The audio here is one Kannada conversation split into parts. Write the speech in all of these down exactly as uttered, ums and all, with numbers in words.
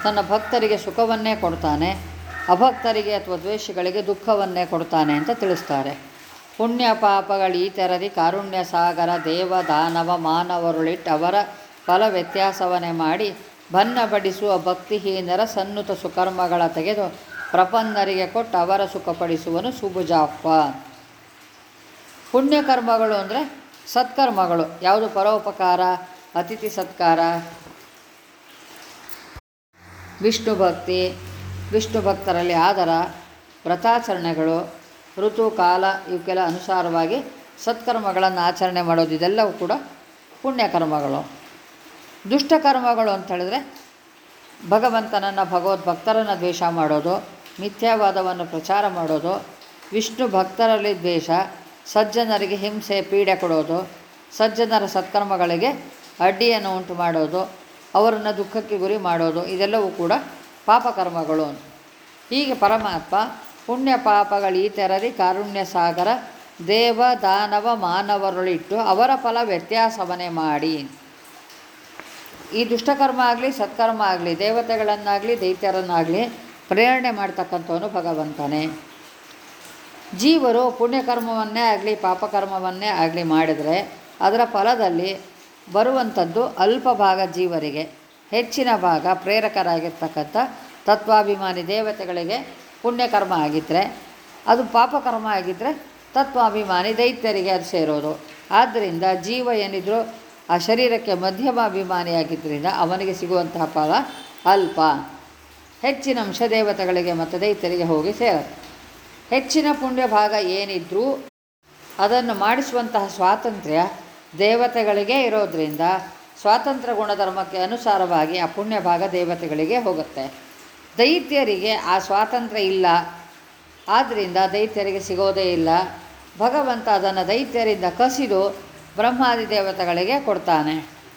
ತನ್ನ ಭಕ್ತರಿಗೆ ಸುಖವನ್ನೇ ಕೊಡ್ತಾನೆ, ಅಭಕ್ತರಿಗೆ ಅಥವಾ ದ್ವೇಷಿಗಳಿಗೆ ದುಃಖವನ್ನೇ ಕೊಡ್ತಾನೆ ಅಂತ ತಿಳಿಸ್ತಾರೆ. ಪುಣ್ಯ ಪಾಪಗಳೀತೆರದಿ ಕಾರುಣ್ಯ ಸಾಗರ ದೇವ ದಾನವ ಮಾನವರುಳಿಟ್ಟು ಅವರ ಫಲ ವ್ಯತ್ಯಾಸವನ್ನೇ ಮಾಡಿ ಭನ್ನ ಬಡಿಸುವ ಭಕ್ತಿಹೀನರ ಸನ್ನುತ ಸುಕರ್ಮಗಳ ತೆಗೆದು ಪ್ರಪನ್ನರಿಗೆ ಕೊಟ್ಟು ಅವರ ಸುಖಪಡಿಸುವನು ಸುಭುಜಾಪ್ಪ. ಪುಣ್ಯಕರ್ಮಗಳು ಅಂದರೆ ಸತ್ಕರ್ಮಗಳು. ಯಾವುದು? ಪರೋಪಕಾರ, ಅತಿಥಿ ಸತ್ಕಾರ, ವಿಷ್ಣು ಭಕ್ತಿ, ವಿಷ್ಣು ಭಕ್ತರಲ್ಲಿ ಆದರ, ವ್ರತಾಚರಣೆಗಳು, ಋತು ಕಾಲ ಇವಕ್ಕೆಲ್ಲ ಅನುಸಾರವಾಗಿ ಸತ್ಕರ್ಮಗಳನ್ನು ಆಚರಣೆ ಮಾಡೋದು. ಇದೆಲ್ಲವೂ ಕೂಡ ಪುಣ್ಯಕರ್ಮಗಳು. ದುಷ್ಟಕರ್ಮಗಳು ಅಂತ ಹೇಳಿದ್ರೆ ಭಗವಂತನನ್ನು, ಭಗವದ್ಭಕ್ತರನ್ನು ದ್ವೇಷ ಮಾಡೋದು, ಮಿಥ್ಯಾವಾದವನ್ನು ಪ್ರಚಾರ ಮಾಡೋದು, ವಿಷ್ಣು ಭಕ್ತರಲ್ಲಿ ದ್ವೇಷ, ಸಜ್ಜನರಿಗೆ ಹಿಂಸೆ ಪೀಡೆ ಕೊಡೋದು, ಸಜ್ಜನರ ಸತ್ಕರ್ಮಗಳಿಗೆ ಅಡ್ಡಿಯನ್ನು ಉಂಟು ಮಾಡೋದು, ಅವರನ್ನು ದುಃಖಕ್ಕೆ ಗುರಿ ಮಾಡೋದು, ಇದೆಲ್ಲವೂ ಕೂಡ ಪಾಪಕರ್ಮಗಳು. ಹೀಗೆ ಪರಮಾತ್ಮ ಪುಣ್ಯ ಪಾಪಗಳೀತೆರದಿ ಕಾರುಣ್ಯ ಸಾಗರ ದೇವ ದಾನವ ಮಾನವರುಳಿಟ್ಟು ಅವರ ಫಲ ವ್ಯತ್ಯಾಸವನ್ನೇ ಮಾಡಿ. ಈ ದುಷ್ಟಕರ್ಮ ಆಗಲಿ ಸತ್ಕರ್ಮ ಆಗಲಿ, ದೇವತೆಗಳನ್ನಾಗಲಿ ದೈತ್ಯರನ್ನಾಗಲಿ ಪ್ರೇರಣೆ ಮಾಡ್ತಕ್ಕಂಥವನು ಭಗವಂತನೇ. ಜೀವರು ಪುಣ್ಯಕರ್ಮವನ್ನೇ ಆಗಲಿ ಪಾಪಕರ್ಮವನ್ನೇ ಆಗಲಿ ಮಾಡಿದರೆ ಅದರ ಫಲದಲ್ಲಿ ಬರುವಂಥದ್ದು ಅಲ್ಪ ಭಾಗ ಜೀವರಿಗೆ, ಹೆಚ್ಚಿನ ಭಾಗ ಪ್ರೇರಕರಾಗಿರ್ತಕ್ಕಂಥ ತತ್ವಾಭಿಮಾನಿ ದೇವತೆಗಳಿಗೆ ಪುಣ್ಯಕರ್ಮ ಆಗಿದ್ದರೆ, ಅದು ಪಾಪಕರ್ಮ ಆಗಿದ್ದರೆ ತತ್ವಾಭಿಮಾನಿ ದೈತ್ಯರಿಗೆ ಅದು ಸೇರೋದು. ಆದ್ದರಿಂದ ಜೀವ ಏನಿದ್ರು ಆ ಶರೀರಕ್ಕೆ ಮಧ್ಯಮಾಭಿಮಾನಿಯಾಗಿದ್ದರಿಂದ ಅವನಿಗೆ ಸಿಗುವಂತಹ ಫಲ ಅಲ್ಪ, ಹೆಚ್ಚಿನ ಅಂಶ ದೇವತೆಗಳಿಗೆ ಮತ್ತು ದೈತ್ಯರಿಗೆ ಹೋಗಿ ಸೇರುತ್ತೆ. ಹೆಚ್ಚಿನ ಪುಣ್ಯ ಭಾಗ ಏನಿದ್ರೂ ಅದನ್ನು ಮಾಡಿಸುವಂತಹ ಸ್ವಾತಂತ್ರ್ಯ ದೇವತೆಗಳಿಗೆ ಇರೋದರಿಂದ ಸ್ವಾತಂತ್ರ್ಯ ಗುಣಧರ್ಮಕ್ಕೆ ಅನುಸಾರವಾಗಿ ಆ ಪುಣ್ಯ ಭಾಗ ದೇವತೆಗಳಿಗೆ ಹೋಗುತ್ತೆ. ದೈತ್ಯರಿಗೆ ಆ ಸ್ವಾತಂತ್ರ್ಯ ಇಲ್ಲ, ಆದ್ದರಿಂದ ದೈತ್ಯರಿಗೆ ಸಿಗೋದೇ ಇಲ್ಲ. ಭಗವಂತ ಅದನ್ನು ದೈತ್ಯರಿಂದ ಕಸಿದು ಬ್ರಹ್ಮಾದಿ ದೇವತೆಗಳಿಗೆ ಕೊಡ್ತಾನೆ.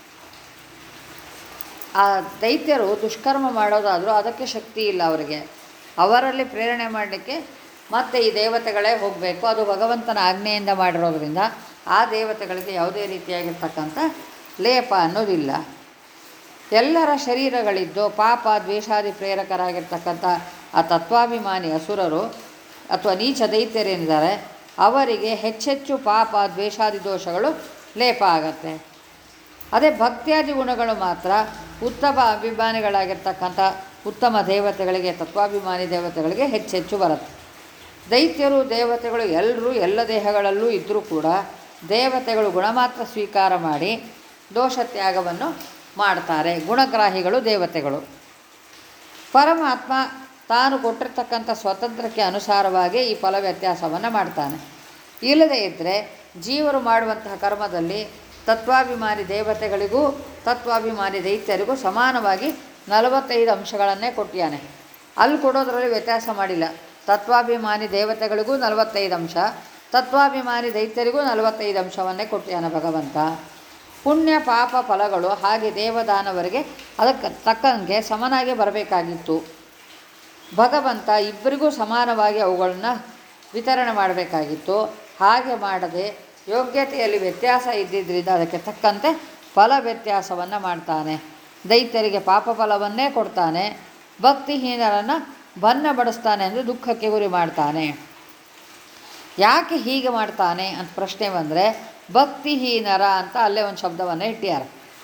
ಆ ದೈತ್ಯರು ದುಷ್ಕರ್ಮ ಮಾಡೋದಾದರೂ ಅದಕ್ಕೆ ಶಕ್ತಿ ಇಲ್ಲ ಅವರಿಗೆ. ಅವರಲ್ಲಿ ಪ್ರೇರಣೆ ಮಾಡಲಿಕ್ಕೆ ಮತ್ತೆ ಈ ದೇವತೆಗಳೇ ಹೋಗಬೇಕು. ಅದು ಭಗವಂತನ ಆಜ್ಞೆಯಿಂದ ಮಾಡಿರೋದ್ರಿಂದ ಆ ದೇವತೆಗಳಿಗೆ ಯಾವುದೇ ರೀತಿಯಾಗಿರ್ತಕ್ಕಂಥ ಲೇಪ ಅನ್ನೋದಿಲ್ಲ. ಎಲ್ಲರ ಶರೀರಗಳಿದ್ದು ಪಾಪ ದ್ವೇಷಾದಿ ಪ್ರೇರಕರಾಗಿರ್ತಕ್ಕಂಥ ಆ ತತ್ವಾಭಿಮಾನಿ ಅಸುರರು ಅಥವಾ ನೀಚ ದೈತ್ಯರೇನಿದ್ದಾರೆ ಅವರಿಗೆ ಹೆಚ್ಚೆಚ್ಚು ಪಾಪ ದ್ವೇಷಾದಿ ದೋಷಗಳು ಲೇಪ ಆಗತ್ತೆ. ಅದೇ ಭಕ್ತಿಯಾದಿ ಗುಣಗಳು ಮಾತ್ರ ಉತ್ತಮ ಅಭಿಮಾನಿಗಳಾಗಿರ್ತಕ್ಕಂಥ ಉತ್ತಮ ದೇವತೆಗಳಿಗೆ, ತತ್ವಾಭಿಮಾನಿ ದೇವತೆಗಳಿಗೆ ಹೆಚ್ಚೆಚ್ಚು ಬರುತ್ತೆ. ದೈತ್ಯರು ದೇವತೆಗಳು ಎಲ್ಲರೂ ಎಲ್ಲ ದೇಹಗಳಲ್ಲೂ ಇದ್ದರೂ ಕೂಡ ದೇವತೆಗಳು ಗುಣ ಮಾತ್ರ ಸ್ವೀಕಾರ ಮಾಡಿ ದೋಷತ್ಯಾಗವನ್ನು ಮಾಡ್ತಾರೆ. ಗುಣಗ್ರಾಹಿಗಳು ದೇವತೆಗಳು. ಪರಮಾತ್ಮ ತಾನು ಕೊಟ್ಟಿರ್ತಕ್ಕಂಥ ಸ್ವಾತಂತ್ರ್ಯಕ್ಕೆ ಅನುಸಾರವಾಗಿ ಈ ಫಲ ವ್ಯತ್ಯಾಸವನ್ನು ಮಾಡ್ತಾನೆ. ಇಲ್ಲದೇ ಇದ್ದರೆ ಜೀವರು ಮಾಡುವಂತಹ ಕರ್ಮದಲ್ಲಿ ತತ್ವಾಭಿಮಾನಿ ದೇವತೆಗಳಿಗೂ ತತ್ವಾಭಿಮಾನಿ ದೈತ್ಯರಿಗೂ ಸಮಾನವಾಗಿ ನಲವತ್ತೈದು ಅಂಶಗಳನ್ನೇ ಕೊಟ್ಟಿಯಾನೆ. ಅಲ್ಲಿ ಕೊಡೋದರಲ್ಲಿ ವ್ಯತ್ಯಾಸ ಮಾಡಿಲ್ಲ. ತತ್ವಾಭಿಮಾನಿ ದೇವತೆಗಳಿಗೂ ನಲವತ್ತೈದು ಅಂಶ, ತತ್ವಾಭಿಮಾನಿ ದೈತ್ಯರಿಗೂ ನಲವತ್ತೈದು ಅಂಶವನ್ನೇ ಕೊಟ್ಟಿಯಾನೆ ಭಗವಂತ. ಪುಣ್ಯ ಪಾಪ ಫಲಗಳು ಹಾಗೆ ದೇವದಾನವರಿಗೆ ಅದಕ್ಕೆ ತಕ್ಕಂಗೆ ಸಮನಾಗಿ ಬರಬೇಕಾಗಿತ್ತು. ಭಗವಂತ ಇಬ್ಬರಿಗೂ ಸಮಾನವಾಗಿ ಅವುಗಳನ್ನು ವಿತರಣೆ ಮಾಡಬೇಕಾಗಿತ್ತು. ಹಾಗೆ ಮಾಡದೆ ಯೋಗ್ಯತೆಯಲ್ಲಿ ವ್ಯತ್ಯಾಸ ಇದ್ದಿದ್ದರಿಂದ ಅದಕ್ಕೆ ತಕ್ಕಂತೆ ಫಲ ವ್ಯತ್ಯಾಸವನ್ನು ಮಾಡ್ತಾನೆ. ದೈತ್ಯರಿಗೆ ಪಾಪ ಫಲವನ್ನೇ ಕೊಡ್ತಾನೆ, ಭಕ್ತಿಹೀನರನ್ನು ಬನ್ನ ಬಡಿಸ್ತಾನೆ ಅಂದರೆ ದುಃಖಕ್ಕೆ ಗುರಿ ಮಾಡ್ತಾನೆ. ಯಾಕೆ ಹೀಗೆ ಮಾಡ್ತಾನೆ ಅಂತ ಪ್ರಶ್ನೆ ಬಂದರೆ ಭಕ್ತಿಹೀನರ ಅಂತ ಅಲ್ಲೇ ಒಂದು ಶಬ್ದವನ್ನು ಇಟ್ಟಿದ್ದಾರೆ.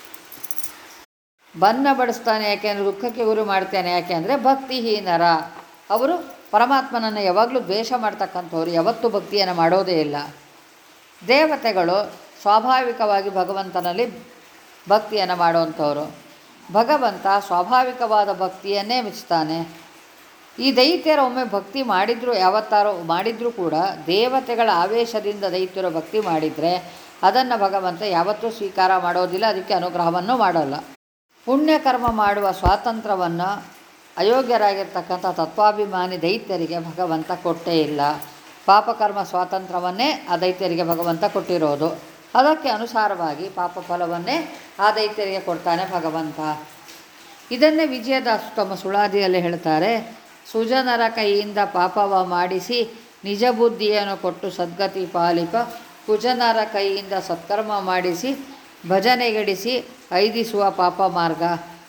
ಬನ್ನ ಬಡಿಸ್ತಾನೆ ಯಾಕೆ ಅಂದರೆ ದುಃಖಕ್ಕೆ ಗುರಿ ಮಾಡ್ತಾನೆ ಯಾಕೆ ಅಂದರೆ ಭಕ್ತಿಹೀನರ ಅವರು ಪರಮಾತ್ಮನನ್ನು ಯಾವಾಗಲೂ ದ್ವೇಷ ಮಾಡ್ತಕ್ಕಂಥವ್ರು, ಯಾವತ್ತೂ ಭಕ್ತಿಯನ್ನು ಮಾಡೋದೇ ಇಲ್ಲ. ದೇವತೆಗಳು ಸ್ವಾಭಾವಿಕವಾಗಿ ಭಗವಂತನಲ್ಲಿ ಭಕ್ತಿಯನ್ನು ಮಾಡುವಂಥವ್ರು. ಭಗವಂತ ಸ್ವಾಭಾವಿಕವಾದ ಭಕ್ತಿಯನ್ನೇ ಮೆಚ್ಚುತ್ತಾನೆ. ಈ ದೈತ್ಯರ ಒಮ್ಮೆ ಭಕ್ತಿ ಮಾಡಿದರೂ ಯಾವತ್ತಾರೋ ಮಾಡಿದರೂ ಕೂಡ ದೇವತೆಗಳ ಆವೇಶದಿಂದ ದೈತ್ಯರು ಭಕ್ತಿ ಮಾಡಿದರೆ ಅದನ್ನು ಭಗವಂತ ಯಾವತ್ತೂ ಸ್ವೀಕಾರ ಮಾಡೋದಿಲ್ಲ, ಅದಕ್ಕೆ ಅನುಗ್ರಹವನ್ನು ಮಾಡೋಲ್ಲ. ಪುಣ್ಯಕರ್ಮ ಮಾಡುವ ಸ್ವಾತಂತ್ರ್ಯವನ್ನು ಅಯೋಗ್ಯರಾಗಿರ್ತಕ್ಕಂಥ ತತ್ವಾಭಿಮಾನಿ ದೈತ್ಯರಿಗೆ ಭಗವಂತ ಕೊಟ್ಟೇ ಇಲ್ಲ. ಪಾಪಕರ್ಮ ಸ್ವಾತಂತ್ರ್ಯವನ್ನೇ ಆ ದೈತ್ಯರಿಗೆ ಭಗವಂತ ಕೊಟ್ಟಿರೋದು. ಅದಕ್ಕೆ ಅನುಸಾರವಾಗಿ ಪಾಪ ಫಲವನ್ನೇ ಆ ದೈತ್ಯರಿಗೆ ಕೊಡ್ತಾನೆ ಭಗವಂತ. ಇದನ್ನೇ ವಿಜಯದಾಸು ತಮ್ಮ ಸುಳಾದಿಯಲ್ಲಿ ಹೇಳ್ತಾರೆ. ಸುಜನರ ಕೈಯಿಂದ ಪಾಪವ ಮಾಡಿಸಿ ನಿಜ ಬುದ್ಧಿಯನ್ನು ಕೊಟ್ಟು ಸದ್ಗತಿ ಪಾಲಿಪ, ಕುಜನರ ಕೈಯಿಂದ ಸತ್ಕರ್ಮ ಮಾಡಿಸಿ ಭಜನೆಗೆಡಿಸಿ ಐದಿಸುವ ಪಾಪ ಮಾರ್ಗ.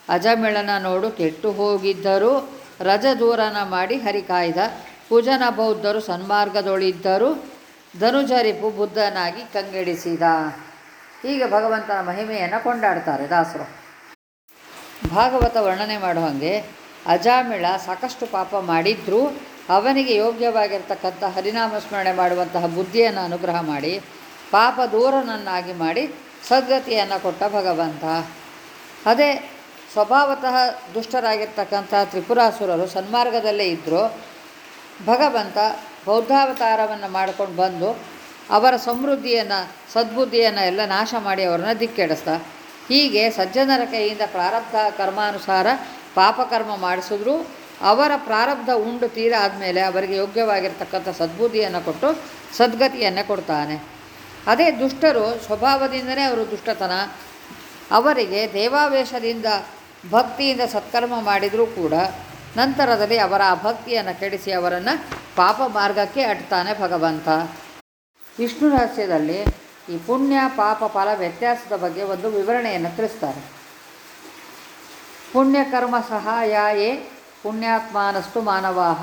ಅಜಮಿಳನ ನೋಡು ಕೆಟ್ಟು ಹೋಗಿದ್ದರೂ ರಜ ದೂರನ ಮಾಡಿ ಹರಿಕಾಯ್ದ ಕುಜನ ಬೌದ್ಧರು ಸನ್ಮಾರ್ಗದೊಳಿದ್ದರು ಧನುಜರಿಪು ಬುದ್ಧನಾಗಿ ಕಂಗೆಡಿಸಿದ. ಹೀಗೆ ಭಗವಂತನ ಮಹಿಮೆಯನ್ನು ಕೊಂಡಾಡ್ತಾರೆ ದಾಸರು. ಭಾಗವತ ವರ್ಣನೆ ಮಾಡೋ ಹಾಗೆ ಅಜಾಮಿಳ ಸಾಕಷ್ಟು ಪಾಪ ಮಾಡಿದ್ರೂ ಅವನಿಗೆ ಯೋಗ್ಯವಾಗಿರ್ತಕ್ಕಂಥ ಹರಿನಾಮ ಸ್ಮರಣೆ ಮಾಡುವಂತಹ ಬುದ್ಧಿಯನ್ನು ಅನುಗ್ರಹ ಮಾಡಿ ಪಾಪ ದೂರನನ್ನಾಗಿ ಮಾಡಿ ಸದ್ಗತಿಯನ್ನು ಕೊಟ್ಟ ಭಗವಂತ. ಅದೇ ಸ್ವಭಾವತಃ ದುಷ್ಟರಾಗಿರ್ತಕ್ಕಂಥ ತ್ರಿಪುರಾಸುರರು ಸನ್ಮಾರ್ಗದಲ್ಲೇ ಇದ್ದರು. ಭಗವಂತ ಬೌದ್ಧಾವತಾರವನ್ನು ಮಾಡ್ಕೊಂಡು ಬಂದು ಅವರ ಸಮೃದ್ಧಿಯನ್ನು ಸದ್ಬುದ್ಧಿಯನ್ನು ಎಲ್ಲ ನಾಶ ಮಾಡಿ ಅವರನ್ನು ದಿಕ್ಕೆಡಿಸ್ದ. ಹೀಗೆ ಸಜ್ಜನರ ಕೈಯಿಂದ ಪ್ರಾರಬ್ಧ ಕರ್ಮಾನುಸಾರ ಪಾಪಕರ್ಮ ಮಾಡಿಸಿದ್ರು ಅವರ ಪ್ರಾರಬ್ಧ ಉಂಡು ತೀರ ಆದಮೇಲೆ ಅವರಿಗೆ ಯೋಗ್ಯವಾಗಿರ್ತಕ್ಕಂಥ ಸದ್ಬುದ್ಧಿಯನ್ನು ಕೊಟ್ಟು ಸದ್ಗತಿಯನ್ನು ಕೊಡ್ತಾನೆ. ಅದೇ ದುಷ್ಟರು ಸ್ವಭಾವದಿಂದಲೇ ಅವರು ದುಷ್ಟತನ, ಅವರಿಗೆ ದೇವಾವೇಶದಿಂದ ಭಕ್ತಿಯಿಂದ ಸತ್ಕರ್ಮ ಮಾಡಿದರೂ ಕೂಡ ನಂತರದಲ್ಲಿ ಅವರ ಆ ಭಕ್ತಿಯನ್ನು ಕೆಡಿಸಿ ಅವರನ್ನು ಪಾಪ ಮಾರ್ಗಕ್ಕೆ ಅಟ್ತಾನೆ ಭಗವಂತ. ವಿಷ್ಣು ರಹಸ್ಯದಲ್ಲಿ ಈ ಪುಣ್ಯ ಪಾಪ ಫಲ ವ್ಯತ್ಯಾಸದ ಬಗ್ಗೆ ಒಂದು ವಿವರಣೆಯನ್ನು ತಿಳಿಸ್ತಾರೆ. ಪುಣ್ಯಕರ್ಮ ಸಹಾಯಾಯೇ ಪುಣ್ಯಾತ್ಮಾನಸ್ತು ಮಾನವಾಹ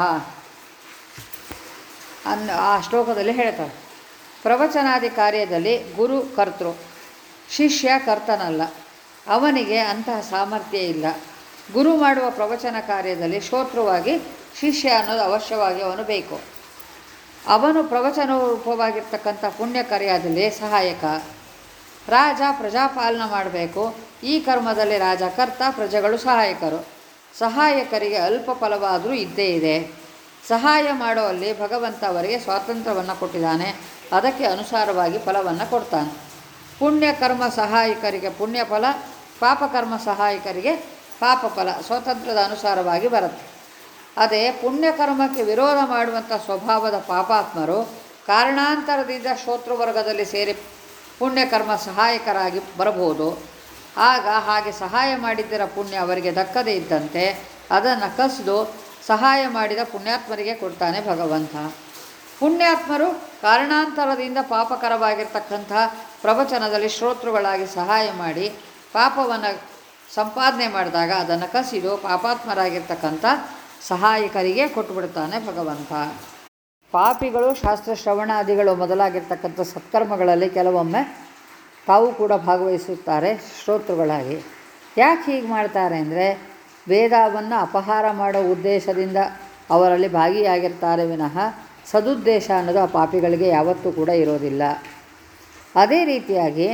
ಅನ್ ಆ ಶ್ಲೋಕದಲ್ಲಿ ಹೇಳ್ತಾರೆ. ಪ್ರವಚನಾದಿ ಕಾರ್ಯದಲ್ಲಿ ಗುರು ಕರ್ತೃ, ಶಿಷ್ಯ ಕರ್ತನಲ್ಲ, ಅವನಿಗೆ ಅಂತಹ ಸಾಮರ್ಥ್ಯ ಇಲ್ಲ. ಗುರು ಮಾಡುವ ಪ್ರವಚನ ಕಾರ್ಯದಲ್ಲಿ ಶ್ರೋತೃವಾಗಿ ಶಿಷ್ಯ ಅನ್ನೋದು ಅವಶ್ಯವಾಗಿ ಅವನು ಬೇಕು. ಅವನು ಪ್ರವಚನ ರೂಪವಾಗಿರ್ತಕ್ಕಂಥ ಪುಣ್ಯ ಕಾರ್ಯದಲ್ಲಿ ಸಹಾಯಕ. ರಾಜ ಪ್ರಜಾಪಾಲನೆ ಮಾಡಬೇಕು, ಈ ಕರ್ಮದಲ್ಲಿ ರಾಜ ಕರ್ತ, ಪ್ರಜೆಗಳು ಸಹಾಯಕರು. ಸಹಾಯಕರಿಗೆ ಅಲ್ಪ ಫಲವಾದರೂ ಇದ್ದೇ ಇದೆ. ಸಹಾಯ ಮಾಡುವಲ್ಲಿ ಭಗವಂತ ಅವರಿಗೆ ಸ್ವಾತಂತ್ರ್ಯವನ್ನು ಕೊಟ್ಟಿದ್ದಾನೆ, ಅದಕ್ಕೆ ಅನುಸಾರವಾಗಿ ಫಲವನ್ನು ಕೊಡ್ತಾನೆ. ಪುಣ್ಯಕರ್ಮ ಸಹಾಯಕರಿಗೆ ಪುಣ್ಯಫಲ, ಪಾಪಕರ್ಮ ಸಹಾಯಕರಿಗೆ ಪಾಪಫಲ ಸ್ವಾತಂತ್ರ್ಯದ ಅನುಸಾರವಾಗಿ ಬರುತ್ತೆ. ಅದೇ ಪುಣ್ಯಕರ್ಮಕ್ಕೆ ವಿರೋಧ ಮಾಡುವಂಥ ಸ್ವಭಾವದ ಪಾಪಾತ್ಮರು ಕಾರಣಾಂತರದಿಂದ ಶ್ರೋತೃವರ್ಗದಲ್ಲಿ ಸೇರಿ ಪುಣ್ಯಕರ್ಮ ಸಹಾಯಕರಾಗಿ ಬರಬಹುದು. ಆಗ ಹಾಗೆ ಸಹಾಯ ಮಾಡಿದ್ದರ ಪುಣ್ಯ ಅವರಿಗೆ ದಕ್ಕದೇ ಇದ್ದಂತೆ ಅದನ್ನು ಕಸಿದು ಸಹಾಯ ಮಾಡಿದ ಪುಣ್ಯಾತ್ಮರಿಗೆ ಕೊಡ್ತಾನೆ ಭಗವಂತ. ಪುಣ್ಯಾತ್ಮರು ಕಾರಣಾಂತರದಿಂದ ಪಾಪಕರವಾಗಿರ್ತಕ್ಕಂಥ ಪ್ರವಚನದಲ್ಲಿ ಶ್ರೋತೃಗಳಾಗಿ ಸಹಾಯ ಮಾಡಿ ಪಾಪವನ್ನು ಸಂಪಾದನೆ ಮಾಡಿದಾಗ ಅದನ್ನು ಕಸಿದು ಪಾಪಾತ್ಮರಾಗಿರ್ತಕ್ಕಂಥ ಸಹಾಯಕರಿಗೆ ಕೊಟ್ಟುಬಿಡ್ತಾನೆ ಭಗವಂತ. ಪಾಪಿಗಳು ಶಾಸ್ತ್ರ ಶ್ರವಣಾದಿಗಳು ಮೊದಲಾಗಿರ್ತಕ್ಕಂಥ ಸತ್ಕರ್ಮಗಳಲ್ಲಿ ಕೆಲವೊಮ್ಮೆ ತಾವು ಕೂಡ ಭಾಗವಹಿಸುತ್ತಾರೆ ಶ್ರೋತೃಗಳಾಗಿ. ಯಾಕೆ ಹೀಗೆ ಮಾಡ್ತಾರೆ ಅಂದರೆ ವೇದವನ್ನು ಅಪಹಾರ ಮಾಡೋ ಉದ್ದೇಶದಿಂದ ಅವರಲ್ಲಿ ಭಾಗಿಯಾಗಿರ್ತಾರೆ ವಿನಃ ಸದುದ್ದೇಶ ಅನ್ನೋದು ಆ ಪಾಪಿಗಳಿಗೆ ಯಾವತ್ತೂ ಕೂಡ ಇರೋದಿಲ್ಲ. ಅದೇ ರೀತಿಯಾಗಿ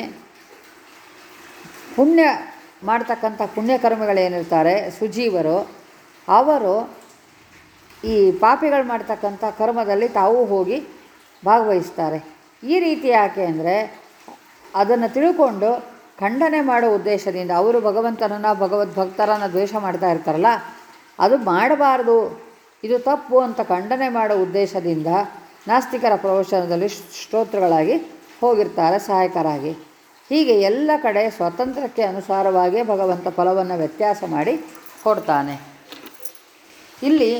ಪುಣ್ಯ ಮಾಡ್ತಕ್ಕಂಥ ಪುಣ್ಯಕರ್ಮಗಳೇನಿರ್ತಾರೆ ಸುಜೀವರು, ಅವರು ಈ ಪಾಪಿಗಳು ಮಾಡ್ತಕ್ಕಂಥ ಕರ್ಮದಲ್ಲಿ ತಾವು ಹೋಗಿ ಭಾಗವಹಿಸ್ತಾರೆ. ಈ ರೀತಿ ಯಾಕೆ ಅಂದರೆ ಅದನ್ನು ತಿಳ್ಕೊಂಡು ಖಂಡನೆ ಮಾಡೋ ಉದ್ದೇಶದಿಂದ ಅವರು ಭಗವಂತನನ್ನು ಭಗವದ್ಭಕ್ತರನ್ನು ದ್ವೇಷ ಮಾಡ್ತಾ ಇರ್ತಾರಲ್ಲ, ಅದು ಮಾಡಬಾರ್ದು, ಇದು ತಪ್ಪು ಅಂತ ಖಂಡನೆ ಮಾಡೋ ಉದ್ದೇಶದಿಂದ ನಾಸ್ತಿಕರ ಪ್ರವಚನದಲ್ಲಿ ಶ್ರೋತೃಗಳಾಗಿ ಹೋಗಿರ್ತಾರೆ ಸಹಾಯಕರಾಗಿ. ಹೀಗೆ ಎಲ್ಲ ಕಡೆ ಸ್ವಾತಂತ್ರ್ಯಕ್ಕೆ ಅನುಸಾರವಾಗಿಯೇ ಭಗವಂತ ಫಲವನ್ನು ವ್ಯತ್ಯಾಸ ಮಾಡಿ ಕೊಡ್ತಾನೆ. ಇಲ್ಲಿ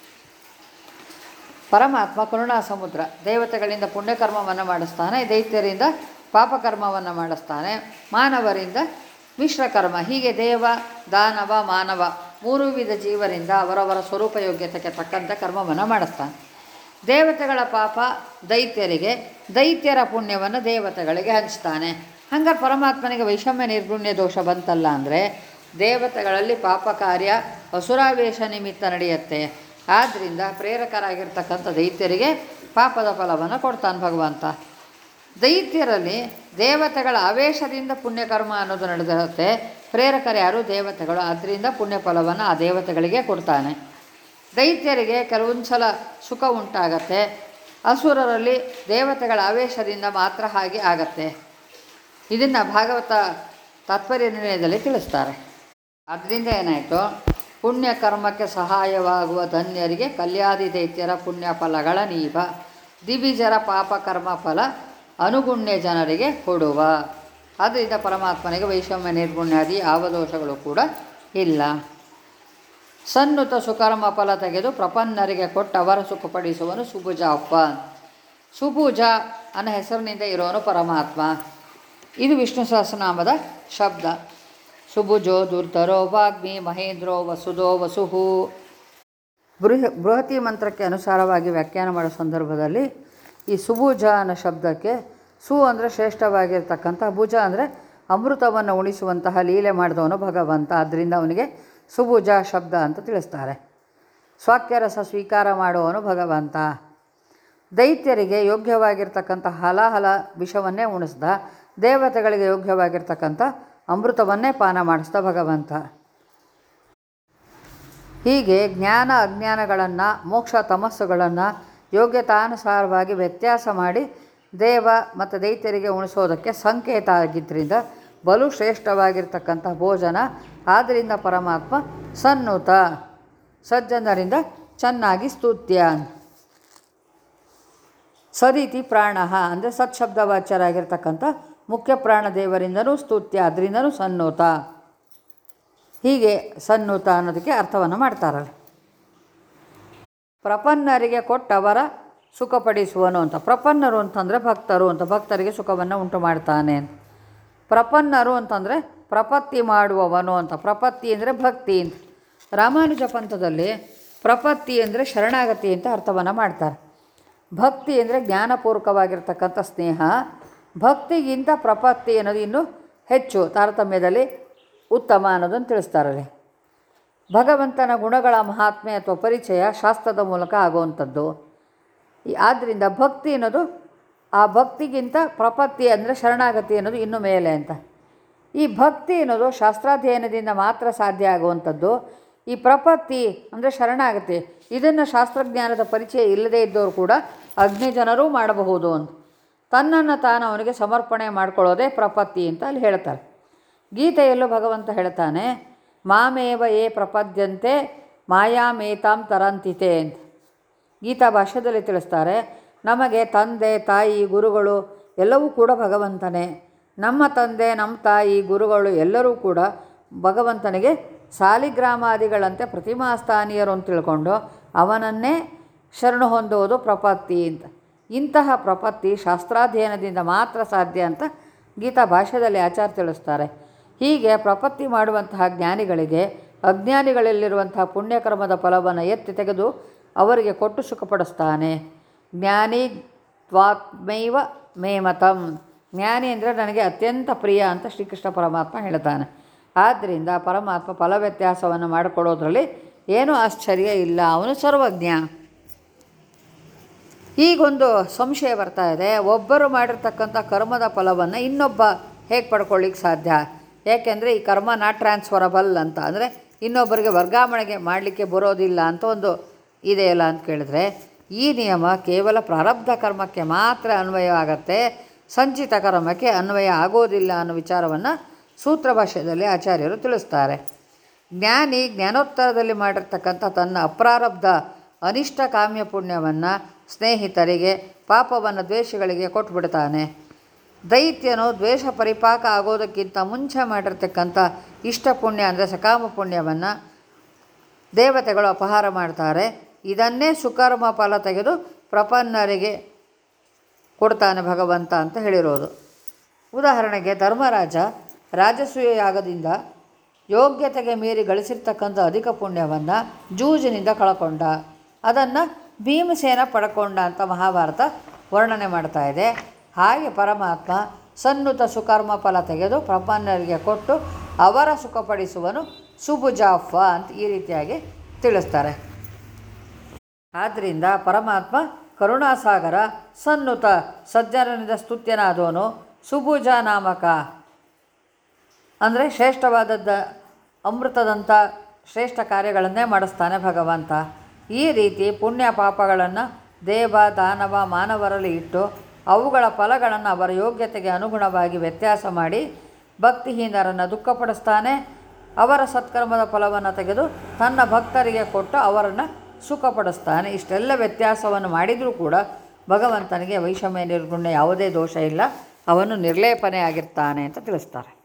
ಪರಮಾತ್ಮ ಕರುಣಾ ಸಮುದ್ರ, ದೇವತೆಗಳಿಂದ ಪುಣ್ಯಕರ್ಮವನ್ನು ಮಾಡಿಸ್ತಾನೆ, ದೈತ್ಯರಿಂದ ಪಾಪಕರ್ಮವನ್ನು ಮಾಡಿಸ್ತಾನೆ, ಮಾನವರಿಂದ ಮಿಶ್ರಕರ್ಮ, ಹೀಗೆ ದೇವ ದಾನವ ಮಾನವ ಮೂರು ವಿಧ ಜೀವರಿಂದ ಅವರವರ ಸ್ವರೂಪ ಯೋಗ್ಯತೆಗೆ ತಕ್ಕಂಥ ಕರ್ಮವನ್ನು ಮಾಡಿಸ್ತಾನೆ. ದೇವತೆಗಳ ಪಾಪ ದೈತ್ಯರಿಗೆ, ದೈತ್ಯರ ಪುಣ್ಯವನ್ನು ದೇವತೆಗಳಿಗೆ ಹಂಚ್ತಾನೆ. ಹಂಗಾರೆ ಪರಮಾತ್ಮನಿಗೆ ವೈಷಮ್ಯ ನಿರ್ಗುಣ್ಯ ದೋಷ ಬಂತಲ್ಲ ಅಂದರೆ ದೇವತೆಗಳಲ್ಲಿ ಪಾಪ ಕಾರ್ಯ ಅಸುರಾವೇಶ ನಿಮಿತ್ತ ನಡೆಯುತ್ತೆ. ಆದ್ದರಿಂದ ಪ್ರೇರಕರಾಗಿರ್ತಕ್ಕಂಥ ದೈತ್ಯರಿಗೆ ಪಾಪದ ಫಲವನ್ನು ಕೊಡ್ತಾನೆ ಭಗವಂತ. ದೈತ್ಯರಲ್ಲಿ ದೇವತೆಗಳ ಆವೇಶದಿಂದ ಪುಣ್ಯಕರ್ಮ ಅನ್ನೋದು ನಡೆದಿರುತ್ತೆ, ಪ್ರೇರಕರು ಯಾರು ದೇವತೆಗಳು, ಆದ್ದರಿಂದ ಪುಣ್ಯಫಲವನ್ನು ಆ ದೇವತೆಗಳಿಗೆ ಕೊಡ್ತಾನೆ. ದೈತ್ಯರಿಗೆ ಕೆಲವೊಂದು ಸಲ ಸುಖ ಉಂಟಾಗತ್ತೆ, ಅಸುರರಲ್ಲಿ ದೇವತೆಗಳ ಆವೇಶದಿಂದ ಮಾತ್ರ ಹಾಗೆ ಆಗತ್ತೆ. ಇದನ್ನು ಭಾಗವತ ತಾತ್ಪರ್ಯ ನಿರ್ಣಯದಲ್ಲಿ ತಿಳಿಸ್ತಾರೆ. ಅದರಿಂದ ಏನಾಯಿತು, ಪುಣ್ಯಕರ್ಮಕ್ಕೆ ಸಹಾಯವಾಗುವ ಧನ್ಯರಿಗೆ ಕಲ್ಯಾದಿ ದೈತ್ಯರ ಪುಣ್ಯಫಲಗಳ ನೀವ, ದಿವಿಜರ ಪಾಪಕರ್ಮ ಫಲ ಅನುಗುಣ್ಯ ಜನರಿಗೆ ಕೊಡುವ. ಆದ್ದರಿಂದ ಪರಮಾತ್ಮನಿಗೆ ವೈಷಮ್ಯ ನಿರ್ಗುಣ್ಯಾದಿ ಯಾವ ದೋಷಗಳು ಕೂಡ ಇಲ್ಲ. ಸನ್ನುತ ಸುಕರ್ಮ ಫಲ ತೆಗೆದು ಪ್ರಪನ್ನರಿಗೆ ಕೊಟ್ಟು ಅವರ ಸುಖಪಡಿಸುವನು ಸುಭುಜ ಅಪ್ಪ. ಸುಭುಜ ಅನ್ನೋ ಹೆಸರಿನಿಂದ ಇರೋನು ಪರಮಾತ್ಮ. ಇದು ವಿಷ್ಣು ಸಹಸ್ರನಾಮದ ಶಬ್ದ. ಸುಭುಜೋ ದುರ್ಧರೋ ವಾಗ್ಮಿ ಮಹೇಂದ್ರೋ ವಸುದೋ ವಸುಹು. ಬೃಹ ಬೃಹತಿ ಮಂತ್ರಕ್ಕೆ ಅನುಸಾರವಾಗಿ ವ್ಯಾಖ್ಯಾನ ಮಾಡೋ ಸಂದರ್ಭದಲ್ಲಿ ಈ ಸುಭುಜ ಅನ್ನೋ ಶಬ್ದಕ್ಕೆ ಸು ಅಂದರೆ ಶ್ರೇಷ್ಠವಾಗಿರ್ತಕ್ಕಂಥ, ಭುಜ ಅಂದರೆ ಅಮೃತವನ್ನು ಉಣಿಸುವಂತಹ ಲೀಲೆ ಮಾಡಿದವನು ಭಗವಂತ. ಆದ್ದರಿಂದ ಅವನಿಗೆ ಸುಭುಜ ಶಬ್ದ ಅಂತ ತಿಳಿಸ್ತಾರೆ. ಸ್ವಾಕ್ಯರಸ ಸ್ವೀಕಾರ ಮಾಡುವವನು ಭಗವಂತ. ದೈತ್ಯರಿಗೆ ಯೋಗ್ಯವಾಗಿರ್ತಕ್ಕಂಥ ಹಲಾಹಲ ವಿಷವನ್ನೇ ಉಣಿಸ್ದ, ದೇವತೆಗಳಿಗೆ ಯೋಗ್ಯವಾಗಿರ್ತಕ್ಕಂಥ ಅಮೃತವನ್ನೇ ಪಾನ ಮಾಡಿಸ್ದ ಭಗವಂತ. ಹೀಗೆ ಜ್ಞಾನ ಅಜ್ಞಾನಗಳನ್ನು, ಮೋಕ್ಷ ತಮಸ್ಸುಗಳನ್ನು ಯೋಗ್ಯತಾನುಸಾರವಾಗಿ ವ್ಯತ್ಯಾಸ ಮಾಡಿ ದೇವ ಮತ್ತು ದೈತ್ಯರಿಗೆ ಉಣಿಸೋದಕ್ಕೆ ಸಂಕೇತ ಆಗಿದ್ದರಿಂದ ಬಲು ಶ್ರೇಷ್ಠವಾಗಿರ್ತಕ್ಕಂಥ ಭೋಜನ. ಆದ್ದರಿಂದ ಪರಮಾತ್ಮ ಸನ್ನುತ, ಸಜ್ಜನರಿಂದ ಚೆನ್ನಾಗಿ ಸ್ತುತ್ಯ. ಸದಿತಿ ಪ್ರಾಣ ಅಂದರೆ ಸತ್ಶಬ್ದವಾಚ್ಯರಾಗಿರ್ತಕ್ಕಂಥ ಮುಖ್ಯ ಪ್ರಾಣದೇವರಿಂದನೂ ಸ್ತುತ್ಯ, ಅದರಿಂದನೂ ಸನ್ನುತ. ಹೀಗೆ ಸನ್ನುತ ಅನ್ನೋದಕ್ಕೆ ಅರ್ಥವನ್ನು ಮಾಡ್ತಾರಲ್ಲ. ಪ್ರಪನ್ನರಿಗೆ ಕೊಟ್ಟವರ ಸುಖಪಡಿಸುವನು ಅಂತ. ಪ್ರಪನ್ನರು ಅಂತಂದರೆ ಭಕ್ತರು ಅಂತ, ಭಕ್ತರಿಗೆ ಸುಖವನ್ನು ಉಂಟು ಮಾಡ್ತಾನೆ. ಪ್ರಪನ್ನರು ಅಂತಂದರೆ ಪ್ರಪತ್ತಿ ಮಾಡುವವನು ಅಂತ. ಪ್ರಪತ್ತಿ ಅಂದರೆ ಭಕ್ತಿ ಅಂತ. ರಾಮಾನುಜ ಪಂಥದಲ್ಲಿ ಪ್ರಪತ್ತಿ ಅಂದರೆ ಶರಣಾಗತಿ ಅಂತ ಅರ್ಥವನ್ನು ಮಾಡ್ತಾರೆ. ಭಕ್ತಿ ಅಂದರೆ ಜ್ಞಾನಪೂರ್ವಕವಾಗಿರ್ತಕ್ಕಂಥ ಸ್ನೇಹ. ಭಕ್ತಿಗಿಂತ ಪ್ರಪತ್ತಿ ಅನ್ನೋದು ಇನ್ನೂ ಹೆಚ್ಚು ತಾರತಮ್ಯದಲ್ಲಿ ಉತ್ತಮ ಅನ್ನೋದನ್ನು ತಿಳಿಸ್ತಾರೆ. ಭಗವಂತನ ಗುಣಗಳ ಮಹಾತ್ಮೆ ಅಥವಾ ಪರಿಚಯ ಶಾಸ್ತ್ರದ ಮೂಲಕ ಆಗುವಂಥದ್ದು. ಆದ್ದರಿಂದ ಭಕ್ತಿ ಅನ್ನೋದು, ಆ ಭಕ್ತಿಗಿಂತ ಪ್ರಪತ್ತಿ ಅಂದರೆ ಶರಣಾಗತಿ ಅನ್ನೋದು ಇನ್ನೂ ಮೇಲೆ ಅಂತ. ಈ ಭಕ್ತಿ ಅನ್ನೋದು ಶಾಸ್ತ್ರಾಧ್ಯಯನದಿಂದ ಮಾತ್ರ ಸಾಧ್ಯ ಆಗುವಂಥದ್ದು. ಈ ಪ್ರಪತ್ತಿ ಅಂದರೆ ಶರಣಾಗತಿ, ಇದನ್ನು ಶಾಸ್ತ್ರಜ್ಞಾನದ ಪರಿಚಯ ಇಲ್ಲದೇ ಇದ್ದವರು ಕೂಡ ಅಗ್ನಿ ಜನರೂ ಮಾಡಬಹುದು ಅಂತ. ತನ್ನನ್ನು ತಾನು ಅವನಿಗೆ ಸಮರ್ಪಣೆ ಮಾಡ್ಕೊಳ್ಳೋದೇ ಪ್ರಪತ್ತಿ ಅಂತ ಅಲ್ಲಿ ಹೇಳ್ತಾರೆ. ಗೀತೆಯಲ್ಲೂ ಭಗವಂತ ಹೇಳ್ತಾನೆ, ಮಾಮೇವ ಯೇ ಪ್ರಪದ್ಯಂತೆ ಮಾಯಾಮೇತಾಂ ತರಂತಿತೆ ಅಂತ. ಗೀತಾ ಭಾಷ್ಯದಲ್ಲಿ ತಿಳಿಸ್ತಾರೆ, ನಮಗೆ ತಂದೆ ತಾಯಿ ಗುರುಗಳು ಎಲ್ಲವೂ ಕೂಡ ಭಗವಂತನೇ. ನಮ್ಮ ತಂದೆ ನಮ್ಮ ತಾಯಿ ಗುರುಗಳು ಎಲ್ಲರೂ ಕೂಡ ಭಗವಂತನಿಗೆ ಸಾಲಿಗ್ರಾಮಾದಿಗಳಂತೆ ಪ್ರತಿಮಾಸ್ಥಾನೀಯರು ಅಂತ ತಿಳ್ಕೊಂಡು ಅವನನ್ನೇ ಶರಣು ಹೊಂದುವುದು ಪ್ರಪತ್ತಿ ಅಂತ. ಇಂತಹ ಪ್ರಪತ್ತಿ ಶಾಸ್ತ್ರಾಧ್ಯಯನದಿಂದ ಮಾತ್ರ ಸಾಧ್ಯ ಅಂತ ಗೀತಾ ಭಾಷ್ಯದಲ್ಲಿ ಆಚಾರ್ಯ ತಿಳಿಸ್ತಾರೆ. ಹೀಗೆ ಪ್ರಪತ್ತಿ ಮಾಡುವಂತಹ ಜ್ಞಾನಿಗಳಿಗೆ ಅಜ್ಞಾನಿಗಳಲ್ಲಿರುವಂತಹ ಪುಣ್ಯಕರ್ಮದ ಫಲವನ್ನು ಎತ್ತಿ ತೆಗೆದು ಅವರಿಗೆ ಕೊಟ್ಟು ಸುಖಪಡಿಸ್ತಾನೆ. ಜ್ಞಾನಿ ತ್ವಾತ್ಮೈವ ಮೇಮತಂ. ಜ್ಞಾನಿ ಅಂದರೆ ನನಗೆ ಅತ್ಯಂತ ಪ್ರಿಯ ಅಂತ ಶ್ರೀಕೃಷ್ಣ ಪರಮಾತ್ಮ ಹೇಳ್ತಾನೆ. ಆದ್ದರಿಂದ ಪರಮಾತ್ಮ ಫಲ ವ್ಯತ್ಯಾಸವನ್ನು ಮಾಡಿಕೊಡೋದ್ರಲ್ಲಿ ಏನೂ ಆಶ್ಚರ್ಯ ಇಲ್ಲ, ಅವನು ಸರ್ವಜ್ಞ. ಈಗೊಂದು ಸಂಶಯ ಬರ್ತಾ ಇದೆ, ಒಬ್ಬರು ಮಾಡಿರ್ತಕ್ಕಂಥ ಕರ್ಮದ ಫಲವನ್ನು ಇನ್ನೊಬ್ಬ ಹೇಗೆ ಪಡ್ಕೊಳ್ಳಿಕ್ಕೆ ಸಾಧ್ಯ? ಏಕೆಂದರೆ ಈ ಕರ್ಮ ನಾಟ್ ಟ್ರಾನ್ಸ್ಫರಬಲ್ ಅಂತ, ಅಂದರೆ ಇನ್ನೊಬ್ಬರಿಗೆ ವರ್ಗಾವಣೆಗೆ ಮಾಡಲಿಕ್ಕೆ ಬರೋದಿಲ್ಲ ಅಂತ ಒಂದು ಇದೆಯಲ್ಲ ಅಂತ ಕೇಳಿದ್ರೆ, ಈ ನಿಯಮ ಕೇವಲ ಪ್ರಾರಬ್ಧ ಕರ್ಮಕ್ಕೆ ಮಾತ್ರ ಅನ್ವಯ ಆಗತ್ತೆ, ಸಂಚಿತ ಕರ್ಮಕ್ಕೆ ಅನ್ವಯ ಆಗೋದಿಲ್ಲ ಅನ್ನೋ ವಿಚಾರವನ್ನು ಸೂತ್ರ ಭಾಷ್ಯದಲ್ಲಿ ಆಚಾರ್ಯರು ತಿಳಿಸ್ತಾರೆ. ಜ್ಞಾನಿ ಜ್ಞಾನೋತ್ತರದಲ್ಲಿ ಮಾಡಿರ್ತಕ್ಕಂಥ ತನ್ನ ಅಪ್ರಾರಬ್ಧ ಅನಿಷ್ಟ ಕಾಮ್ಯ ಪುಣ್ಯವನ್ನು ಸ್ನೇಹಿತರಿಗೆ, ಪಾಪವನ್ನು ದ್ವೇಷಗಳಿಗೆ ಕೊಟ್ಬಿಡ್ತಾನೆ. ದೈತ್ಯನು ದ್ವೇಷ ಪರಿಪಾಕ ಆಗೋದಕ್ಕಿಂತ ಮುಂಚೆ ಮಾಡಿರ್ತಕ್ಕಂಥ ಇಷ್ಟ ಪುಣ್ಯ ಅಂದರೆ ಸಕಾಮ ಪುಣ್ಯವನ್ನು ದೇವತೆಗಳು ಅಪಹಾರ ಮಾಡ್ತಾರೆ. ಇದನ್ನೇ ಸುಕರ್ಮ ಫಲ ತೆಗೆದು ಪ್ರಪನ್ನರಿಗೆ ಕೊಡ್ತಾನೆ ಭಗವಂತ ಅಂತ ಹೇಳಿರೋದು. ಉದಾಹರಣೆಗೆ ಧರ್ಮರಾಜ ರಾಜಸೂಯ ಯಾಗದಿಂದ ಯೋಗ್ಯತೆಗೆ ಮೀರಿ ಗಳಿಸಿರ್ತಕ್ಕಂಥ ಅಧಿಕ ಪುಣ್ಯವನ್ನು ಜೂಜಿನಿಂದ ಕಳ್ಕೊಂಡ, ಅದನ್ನು ಭೀಮಸೇನ ಪಡ್ಕೊಂಡ ಅಂತ ಮಹಾಭಾರತ ವರ್ಣನೆ ಮಾಡ್ತಾ ಇದೆ. ಹಾಗೆ ಪರಮಾತ್ಮ ಸನ್ನುತ ಸುಕರ್ಮ ಫಲ ತೆಗೆದು ಪ್ರಪನ್ನರಿಗೆ ಕೊಟ್ಟು ಅವರ ಸುಖಪಡಿಸುವನು ಸುಭುಜಾಫ ಅಂತ ಈ ರೀತಿಯಾಗಿ ತಿಳಿಸ್ತಾರೆ. ಆದ್ದರಿಂದ ಪರಮಾತ್ಮ ಕರುಣಾಸಾಗರ, ಸನ್ನುತ, ಸಜ್ಜನರಿಂದ ಸ್ತುತ್ಯನಾದವನು, ಸುಭುಜ ನಾಮಕ ಅಂದರೆ ಶ್ರೇಷ್ಠವಾದದ್ದ ಅಮೃತದಂಥ ಶ್ರೇಷ್ಠ ಕಾರ್ಯಗಳನ್ನೇ ಮಾಡಿಸ್ತಾನೆ ಭಗವಂತ. ಈ ರೀತಿ ಪುಣ್ಯ ಪಾಪಗಳನ್ನು ದೇವ ದಾನವ ಮಾನವರಲ್ಲಿ ಇಟ್ಟು ಅವುಗಳ ಫಲಗಳನ್ನು ಅವರ ಯೋಗ್ಯತೆಗೆ ಅನುಗುಣವಾಗಿ ವ್ಯತ್ಯಾಸ ಮಾಡಿ ಭಕ್ತಿಹೀನರನ್ನು ದುಃಖಪಡಿಸ್ತಾನೆ. ಅವರ ಸತ್ಕರ್ಮದ ಫಲವನ್ನು ತೆಗೆದು ತನ್ನ ಭಕ್ತರಿಗೆ ಕೊಟ್ಟು ಅವರನ್ನು ಸುಖಪಡಿಸ್ತಾನೆ. ಇಷ್ಟೆಲ್ಲ ವ್ಯತ್ಯಾಸವನ್ನು ಮಾಡಿದರೂ ಕೂಡ ಭಗವಂತನಿಗೆ ವೈಷಮ್ಯ ನಿರ್ಗುಣ್ಯ ಯಾವುದೇ ದೋಷ ಇಲ್ಲ, ಅವನು ನಿರ್ಲೇಪನೆ ಆಗಿರ್ತಾನೆ ಅಂತ ತಿಳಿಸ್ತಾರೆ.